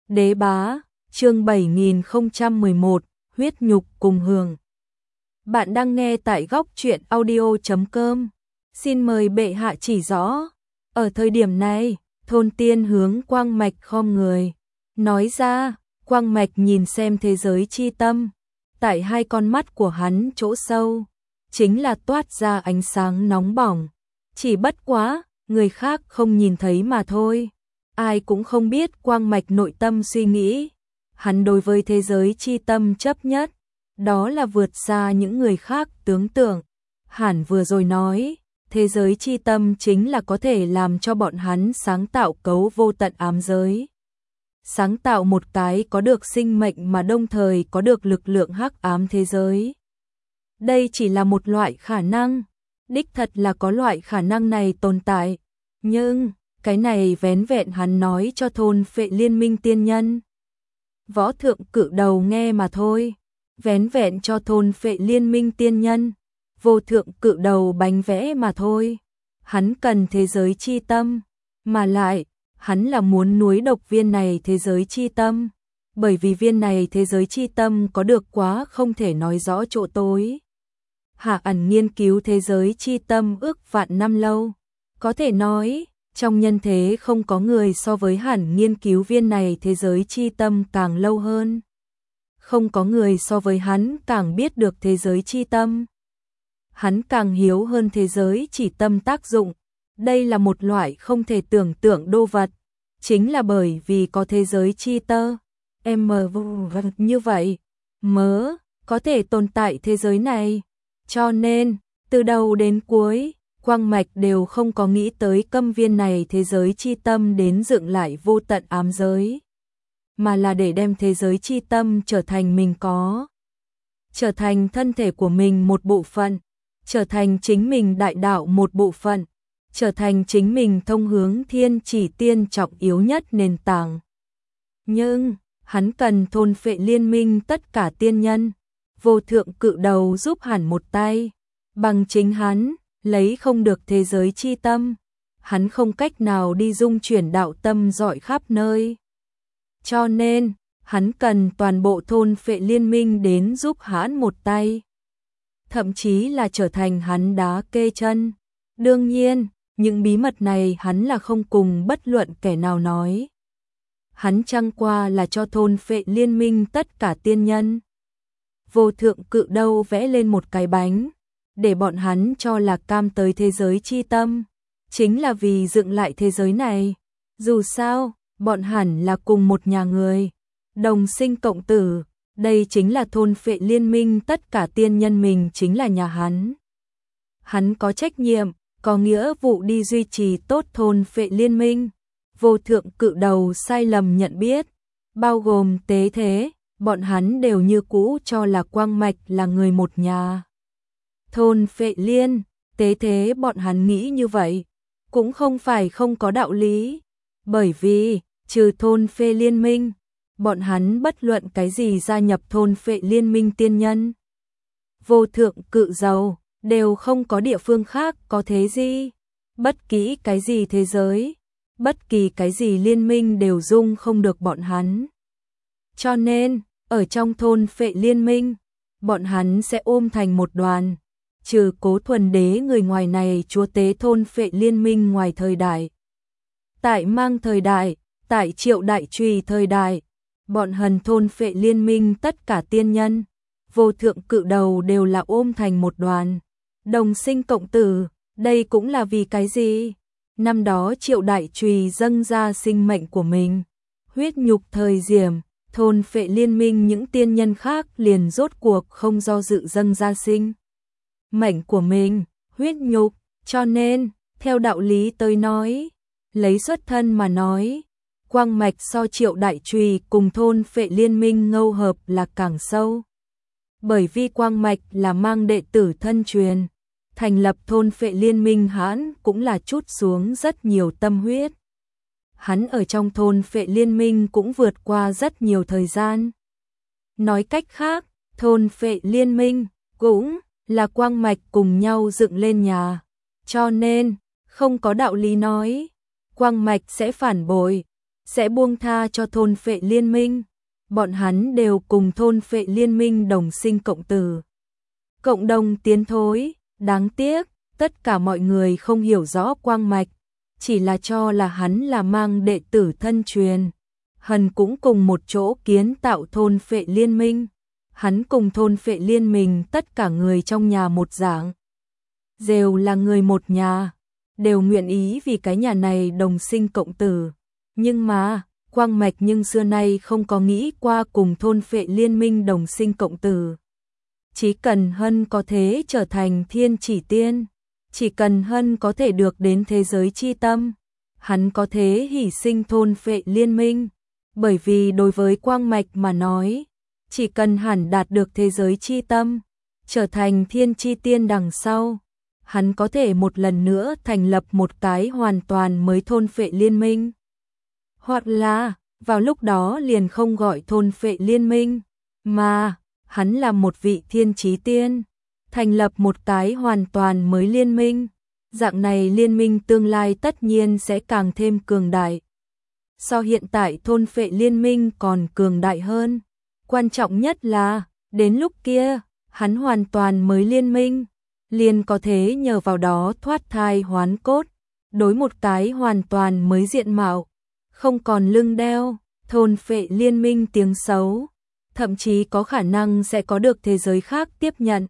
Đế bá, chương 7011, huyết nhục cùng hưởng. Bạn đang nghe tại góc truyện audio.com. Xin mời bệ hạ chỉ rõ. Ở thời điểm này, thôn tiên hướng Quang Mạch khom người. Nói ra, Quang Mạch nhìn xem thế giới chi tâm. Tại hai con mắt của hắn chỗ sâu, chính là toát ra ánh sáng nóng bỏng. Chỉ bất quá, người khác không nhìn thấy mà thôi. Ai cũng không biết Quang Mạch nội tâm suy nghĩ. Hắn đối với thế giới chi tâm chấp nhất, đó là vượt xa những người khác tưởng tượng. Hẳn vừa rồi nói, thế giới chi tâm chính là có thể làm cho bọn hắn sáng tạo cấu vô tận ám giới. Sáng tạo một cái có được sinh mệnh mà đồng thời có được lực lượng hắc ám thế giới. Đây chỉ là một loại khả năng, đích thật là có loại khả năng này tồn tại, nhưng cái này vén vẹn hắn nói cho thôn phệ liên minh tiên nhân. Võ thượng cự đầu nghe mà thôi, vén vẹn cho thôn phệ liên minh tiên nhân, vô thượng cự đầu bánh vẽ mà thôi. Hắn cần thế giới chi tâm, mà lại, hắn là muốn núi độc viên này thế giới chi tâm, bởi vì viên này thế giới chi tâm có được quá không thể nói rõ chỗ tối. Hạ ẩn nghiên cứu thế giới chi tâm ước vạn năm lâu, có thể nói, trong nhân thế không có người so với hẳn nghiên cứu viên này thế giới chi tâm càng lâu hơn. Không có người so với hắn càng biết được thế giới chi tâm. Hắn càng hiếu hơn thế giới chỉ tâm tác dụng. Đây là một loại không thể tưởng tượng đô vật. Chính là bởi vì có thế giới chi tơ, như vậy, mớ có thể tồn tại thế giới này. Cho nên, từ đầu đến cuối, Quang Mạch đều không có nghĩ tới câm viên này thế giới chi tâm đến dựng lại vô tận ám giới, mà là để đem thế giới chi tâm trở thành mình có, trở thành thân thể của mình một bộ phận, trở thành chính mình đại đạo một bộ phận, trở thành chính mình thông hướng thiên chỉ tiên trọng yếu nhất nền tảng. Nhưng, hắn cần thôn phệ liên minh tất cả tiên nhân, vô thượng cự đầu giúp hẳn một tay, bằng chính hắn lấy không được thế giới chi tâm, hắn không cách nào đi dung chuyển đạo tâm rọi khắp nơi. Cho nên, hắn cần toàn bộ thôn phệ liên minh đến giúp hắn một tay, thậm chí là trở thành hắn đá kê chân. Đương nhiên, những bí mật này hắn là không cùng bất luận kẻ nào nói. Hắn chẳng qua là cho thôn phệ liên minh tất cả tiên nhân. Vô thượng cự đầu vẽ lên một cái bánh, để bọn hắn cho là cam tới thế giới chi tâm, chính là vì dựng lại thế giới này. Dù sao, bọn hẳn là cùng một nhà người, đồng sinh cộng tử, đây chính là thôn phệ liên minh tất cả tiên nhân mình chính là nhà hắn. Hắn có trách nhiệm, có nghĩa vụ đi duy trì tốt thôn phệ liên minh. Vô thượng cự đầu sai lầm nhận biết, bao gồm tế thế, bọn hắn đều như cũ cho là Quang Mạch là người một nhà. Thôn phệ liên, tế thế bọn hắn nghĩ như vậy, cũng không phải không có đạo lý, bởi vì, trừ thôn phệ liên minh, bọn hắn bất luận cái gì gia nhập thôn phệ liên minh tiên nhân. Vô thượng cự dầu, đều không có địa phương khác có thế gì, bất kỳ cái gì thế giới, bất kỳ cái gì liên minh đều dung không được bọn hắn. Cho nên, ở trong thôn phệ liên minh, bọn hắn sẽ ôm thành một đoàn, trừ Cố Thuần Đế người ngoài này chúa tế thôn phệ liên minh ngoài thời đại. Tại Mang thời đại, tại Triệu Đại Trùy thời đại, bọn hần thôn phệ liên minh tất cả tiên nhân, vô thượng cự đầu đều là ôm thành một đoàn, đồng sinh cộng tử. Đây cũng là vì cái gì? Năm đó Triệu Đại Trùy dâng ra sinh mệnh của mình, huyết nhục thời diểm, thôn phệ liên minh những tiên nhân khác liền rốt cuộc không do dự dâng ra sinh mệnh của mình, huyết nhục. Cho nên, theo đạo lý tới nói, lấy xuất thân mà nói, Quang Mạch so Triệu Đại Trùy cùng thôn phệ liên minh ngâu hợp là càng sâu. Bởi vì Quang Mạch là mang đệ tử thân truyền, thành lập thôn phệ liên minh hắn cũng là trút xuống rất nhiều tâm huyết. Hắn ở trong thôn phệ liên minh cũng vượt qua rất nhiều thời gian. Nói cách khác, thôn phệ liên minh cũng là Quang Mạch cùng nhau dựng lên nhà. Cho nên, không có đạo lý nói Quang Mạch sẽ phản bội, sẽ buông tha cho thôn phệ liên minh. Bọn hắn đều cùng thôn phệ liên minh đồng sinh cộng tử, cộng đồng tiến thối. Đáng tiếc, tất cả mọi người không hiểu rõ Quang Mạch, chỉ là cho là hắn là mang đệ tử thân truyền. Hắn cũng cùng một chỗ kiến tạo thôn phệ liên minh. Hắn cùng thôn phệ liên minh tất cả người trong nhà một dạng, đều là người một nhà, đều nguyện ý vì cái nhà này đồng sinh cộng tử. Nhưng mà, Quang Mạch nhưng xưa nay không có nghĩ qua cùng thôn phệ liên minh đồng sinh cộng tử. Chỉ cần Hân có thể trở thành thiên chỉ tiên, chỉ cần Hân có thể được đến thế giới chi tâm, hắn có thể hy sinh thôn phệ liên minh. Bởi vì đối với Quang Mạch mà nói, chỉ cần hắn đạt được thế giới chi tâm, trở thành thiên chi tiên đằng sau, hắn có thể một lần nữa thành lập một cái hoàn toàn mới thôn phệ liên minh. Hoặc là, vào lúc đó liền không gọi thôn phệ liên minh, mà hắn là một vị thiên chí tiên, thành lập một cái hoàn toàn mới liên minh. Dạng này liên minh tương lai tất nhiên sẽ càng thêm cường đại. So hiện tại thôn phệ liên minh còn cường đại hơn. Quan trọng nhất là, đến lúc kia, hắn hoàn toàn mới liên minh, liền có thể nhờ vào đó thoát thai hoán cốt, đối một cái hoàn toàn mới diện mạo, không còn lưng đeo thôn phệ liên minh tiếng xấu, thậm chí có khả năng sẽ có được thế giới khác tiếp nhận.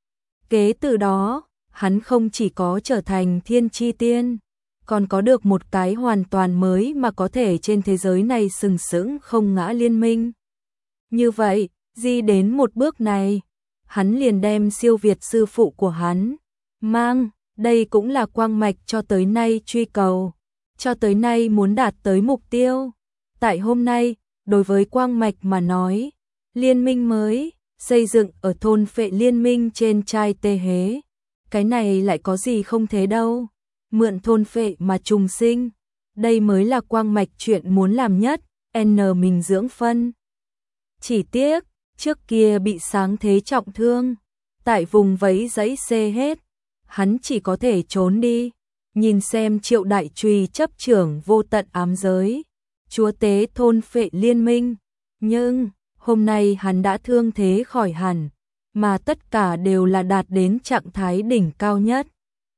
Kế từ đó, hắn không chỉ có trở thành thiên chi tiên, còn có được một cái hoàn toàn mới mà có thể trên thế giới này sừng sững không ngã liên minh. Như vậy, di đến một bước này, hắn liền đem siêu việt sư phụ của hắn mang, đây cũng là Quang Mạch cho tới nay truy cầu, cho tới nay muốn đạt tới mục tiêu. Tại hôm nay, đối với Quang Mạch mà nói, liên minh mới xây dựng ở thôn phệ liên minh trên trai tê hế, cái này lại có gì không thế đâu. Mượn thôn phệ mà trùng sinh, đây mới là Quang Mạch chuyện muốn làm nhất. Mình dưỡng phân. Chỉ tiếc, trước kia bị sáng thế trọng thương, tại vùng vẫy dãy xê hết, hắn chỉ có thể trốn đi, nhìn xem Triệu Đại Trùy chấp trưởng vô tận ám giới, chúa tế thôn phệ liên minh. Nhưng, hôm nay hắn đã thương thế khỏi hẳn, mà tất cả đều là đạt đến trạng thái đỉnh cao nhất.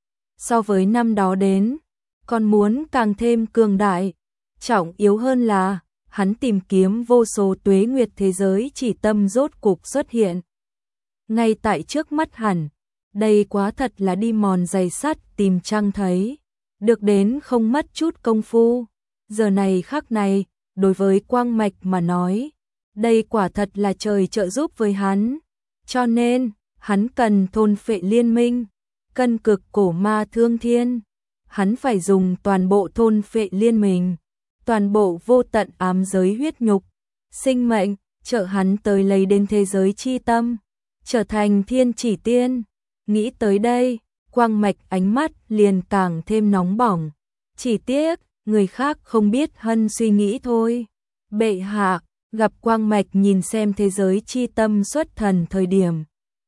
So với năm đó đến, còn muốn càng thêm cường đại. Trọng yếu hơn là, hắn tìm kiếm vô số tuế nguyệt thế giới chỉ tâm rốt cục xuất hiện. Ngay tại trước mắt hẳn, đây quá thật là đi mòn giày sắt tìm trăng thấy, được đến không mất chút công phu. Giờ này khắc này, đối với Quang Mạch mà nói, đây quả thật là trời trợ giúp với hắn. Cho nên, hắn cần thôn phệ liên minh, cân cực cổ ma thương thiên. Hắn phải dùng toàn bộ thôn phệ liên minh, toàn bộ vô tận ám giới huyết nhục, sinh mệnh, trợ hắn tới lấy đến thế giới chi tâm, trở thành thiên chỉ tiên. Nghĩ tới đây, Quang Mạch ánh mắt liền càng thêm nóng bỏng. Chỉ tiếc, người khác không biết Hân suy nghĩ thôi. Bệ hạ, gặp Quang Mạch nhìn xem thế giới chi tâm xuất thần thời điểm.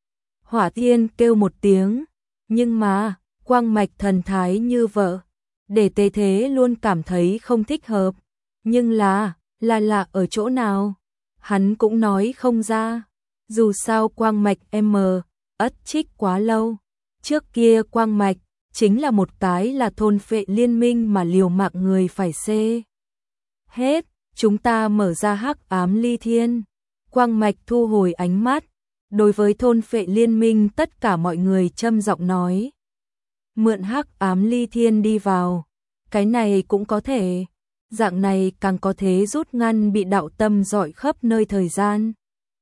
Hỏa Thiên kêu một tiếng, nhưng mà, Quang Mạch thần thái như vợ, để Tế Thế luôn cảm thấy không thích hợp. Nhưng là ở chỗ nào? Hắn cũng nói không ra. Dù sao Quang Mạch ất trích quá lâu. Trước kia Quang Mạch chính là một cái là thôn phệ liên minh mà liều mạng người phải xê. Hết, chúng ta mở ra hắc ám ly thiên. Quang Mạch thu hồi ánh mắt, đối với thôn phệ liên minh tất cả mọi người trầm giọng nói. Mượn hắc ám ly thiên đi vào, cái này cũng có thể, dạng này càng có thể rút ngăn bị đạo tâm dọi khắp nơi thời gian.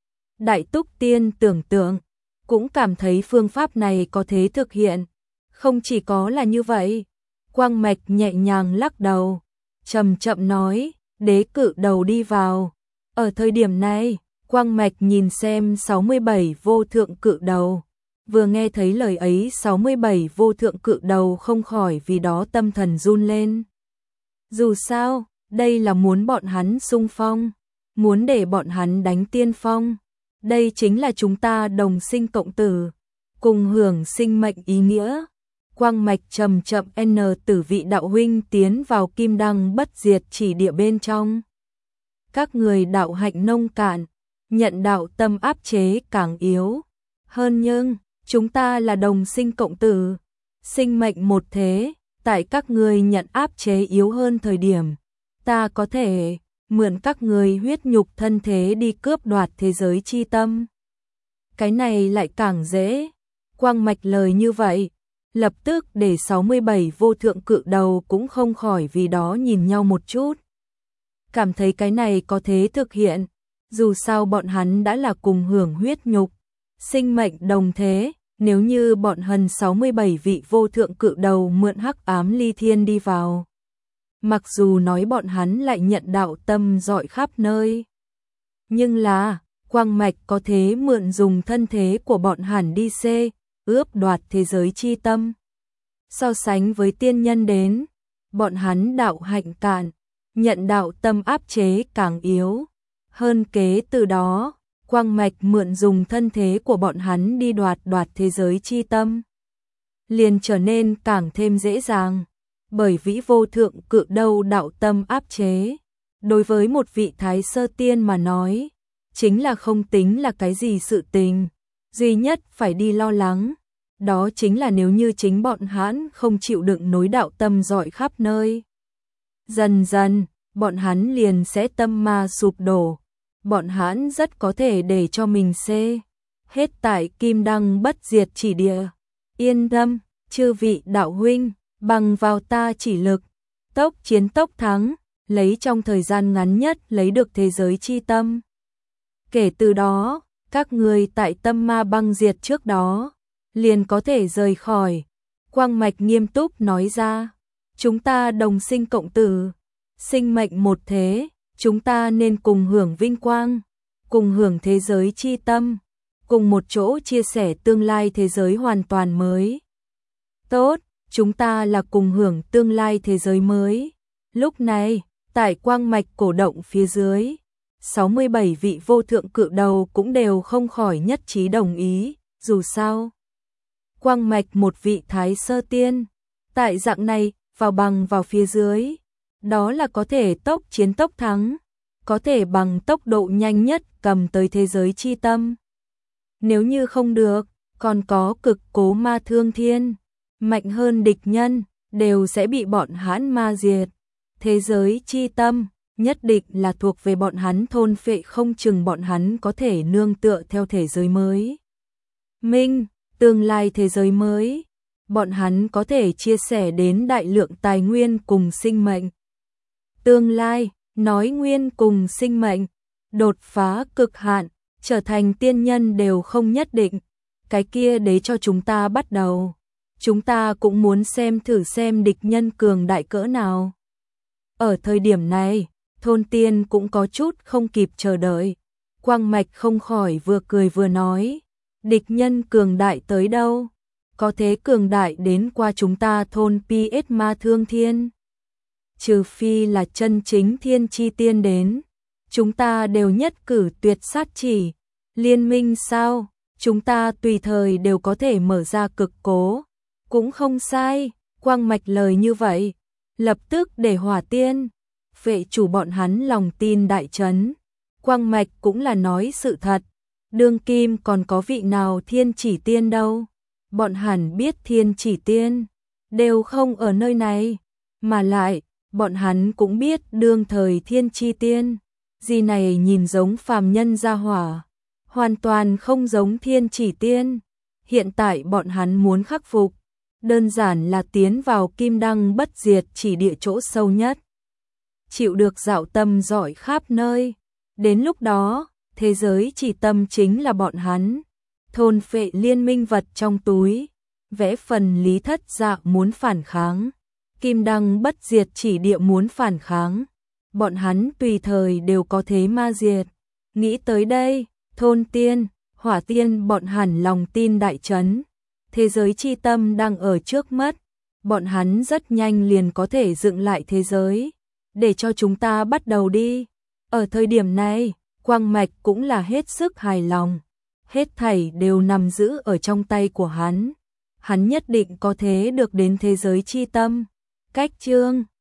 Đại Túc Tiên tưởng tượng, cũng cảm thấy phương pháp này có thể thực hiện. Không chỉ có là như vậy, Quang Mạch nhẹ nhàng lắc đầu, chậm chậm nói, đế cự đầu đi vào. Ở thời điểm này, Quang Mạch nhìn xem 67 vô thượng cự đầu. Vừa nghe thấy lời ấy 67 vô thượng cự đầu không khỏi vì đó tâm thần run lên. Dù sao, đây là muốn bọn hắn xung phong, muốn để bọn hắn đánh tiên phong. Đây chính là chúng ta đồng sinh cộng tử, cùng hưởng sinh mệnh ý nghĩa. quang mạch chậm chậm N Tử vị đạo huynh tiến vào kim đăng bất diệt chỉ địa bên trong. Các người đạo hạnh nông cạn, nhận đạo tâm áp chế càng yếu. Hơn nhưng, chúng ta là đồng sinh cộng tử, sinh mệnh một thế, tại các người nhận áp chế yếu hơn thời điểm, ta có thể mượn các người huyết nhục thân thế đi cướp đoạt thế giới chi tâm. Cái này lại càng dễ. Quang mạch lời như vậy, lập tức để 67 vô thượng cự đầu cũng không khỏi vì đó nhìn nhau một chút. Cảm thấy cái này có thể thực hiện, dù sao bọn hắn đã là cùng hưởng huyết nhục, sinh mệnh đồng thế, nếu như bọn hần 67 vị vô thượng cự đầu mượn hắc ám ly thiên đi vào. Mặc dù nói bọn hắn lại nhận đạo tâm rọi khắp nơi, nhưng là, quang mạch có thế mượn dùng thân thế của bọn hẳn đi ướp đoạt thế giới chi tâm. So sánh với tiên nhân đến, bọn hắn đạo hạnh cạn, nhận đạo tâm áp chế càng yếu. Hơn kế từ đó, quang mạch mượn dùng thân thế của bọn hắn đi đoạt thế giới chi tâm, liền trở nên càng thêm dễ dàng. Bởi vĩ vô thượng cự đầu đạo tâm áp chế, đối với một vị thái sơ tiên mà nói, chính là không tính là cái gì sự tình. Duy nhất phải đi lo lắng, đó chính là nếu như chính bọn hắn không chịu đựng nối đạo tâm rọi khắp nơi. Dần dần, bọn hắn liền sẽ tâm ma sụp đổ. Bọn hắn rất có thể để cho mình hết tại kim đăng bất diệt chỉ địa. Yên tâm, chư vị đạo huynh, bằng vào ta chỉ lực, tốc chiến tốc thắng, lấy trong thời gian ngắn nhất lấy được thế giới chi tâm. Kể từ đó, các người tại tâm ma băng diệt trước đó, liền có thể rời khỏi. Quang mạch nghiêm túc nói ra, chúng ta đồng sinh cộng tử, sinh mệnh một thế, chúng ta nên cùng hưởng vinh quang, cùng hưởng thế giới chi tâm, cùng một chỗ chia sẻ tương lai thế giới hoàn toàn mới. Tốt, chúng ta là cùng hưởng tương lai thế giới mới. Lúc này, tại quang mạch cổ động phía dưới, 67 vị vô thượng cự đầu cũng đều không khỏi nhất trí đồng ý, dù sao. Quang mạch một vị thái sơ tiên, tại dạng này, vào phía dưới, đó là có thể tốc chiến tốc thắng, có thể bằng tốc độ nhanh nhất cầm tới thế giới chi tâm. Nếu như không được, còn có cực cố ma thương thiên, mạnh hơn địch nhân, đều sẽ bị bọn hắn ma diệt. Thế giới chi tâm, nhất định là thuộc về bọn hắn thôn phệ, không chừng bọn hắn có thể nương tựa theo thế giới mới. Tương lai thế giới mới, bọn hắn có thể chia sẻ đến đại lượng tài nguyên cùng sinh mệnh. Tương lai, nói nguyên cùng sinh mệnh, đột phá cực hạn, trở thành tiên nhân đều không nhất định. Cái kia để cho chúng ta bắt đầu. Chúng ta cũng muốn thử xem địch nhân cường đại cỡ nào. Ở thời điểm này, thôn tiên cũng có chút không kịp chờ đợi. Quang mạch không khỏi vừa cười vừa nói, địch nhân cường đại tới đâu? Có thế cường đại đến qua chúng ta thôn PS ma thương thiên. Trừ phi là chân chính thiên chi tiên đến, chúng ta đều nhất cử tuyệt sát chỉ. Liên minh sao? Chúng ta tùy thời đều có thể mở ra cực cố. Cũng không sai, quang mạch lời như vậy, lập tức để hỏa tiên, vệ chủ bọn hắn lòng tin đại chấn. Quang mạch cũng là nói sự thật, đương kim còn có vị nào thiên chỉ tiên đâu. Bọn hẳn biết thiên chỉ tiên, đều không ở nơi này, mà lại, bọn hắn cũng biết đương thời thiên chi tiên, gì này nhìn giống phàm nhân gia hỏa, hoàn toàn không giống thiên chỉ tiên. Hiện tại bọn hắn muốn khắc phục, đơn giản là tiến vào kim đăng bất diệt chỉ địa chỗ sâu nhất. Chịu được dạo tâm rọi khắp nơi. Đến lúc đó, thế giới chỉ tâm chính là bọn hắn. Thôn phệ liên minh vật trong túi. Vẽ phần lý thất dạ muốn phản kháng. Kim đăng bất diệt chỉ địa muốn phản kháng. Bọn hắn tùy thời đều có thế ma diệt. Nghĩ tới đây, thôn tiên, hỏa tiên bọn hẳn lòng tin đại chấn. Thế giới chi tâm đang ở trước mắt, bọn hắn rất nhanh liền có thể dựng lại thế giới, để cho chúng ta bắt đầu đi. Ở thời điểm này, quang mạch cũng là hết sức hài lòng, hết thảy đều nằm giữ ở trong tay của hắn. hắn nhất định có thể được đến thế giới chi tâm. Cách chương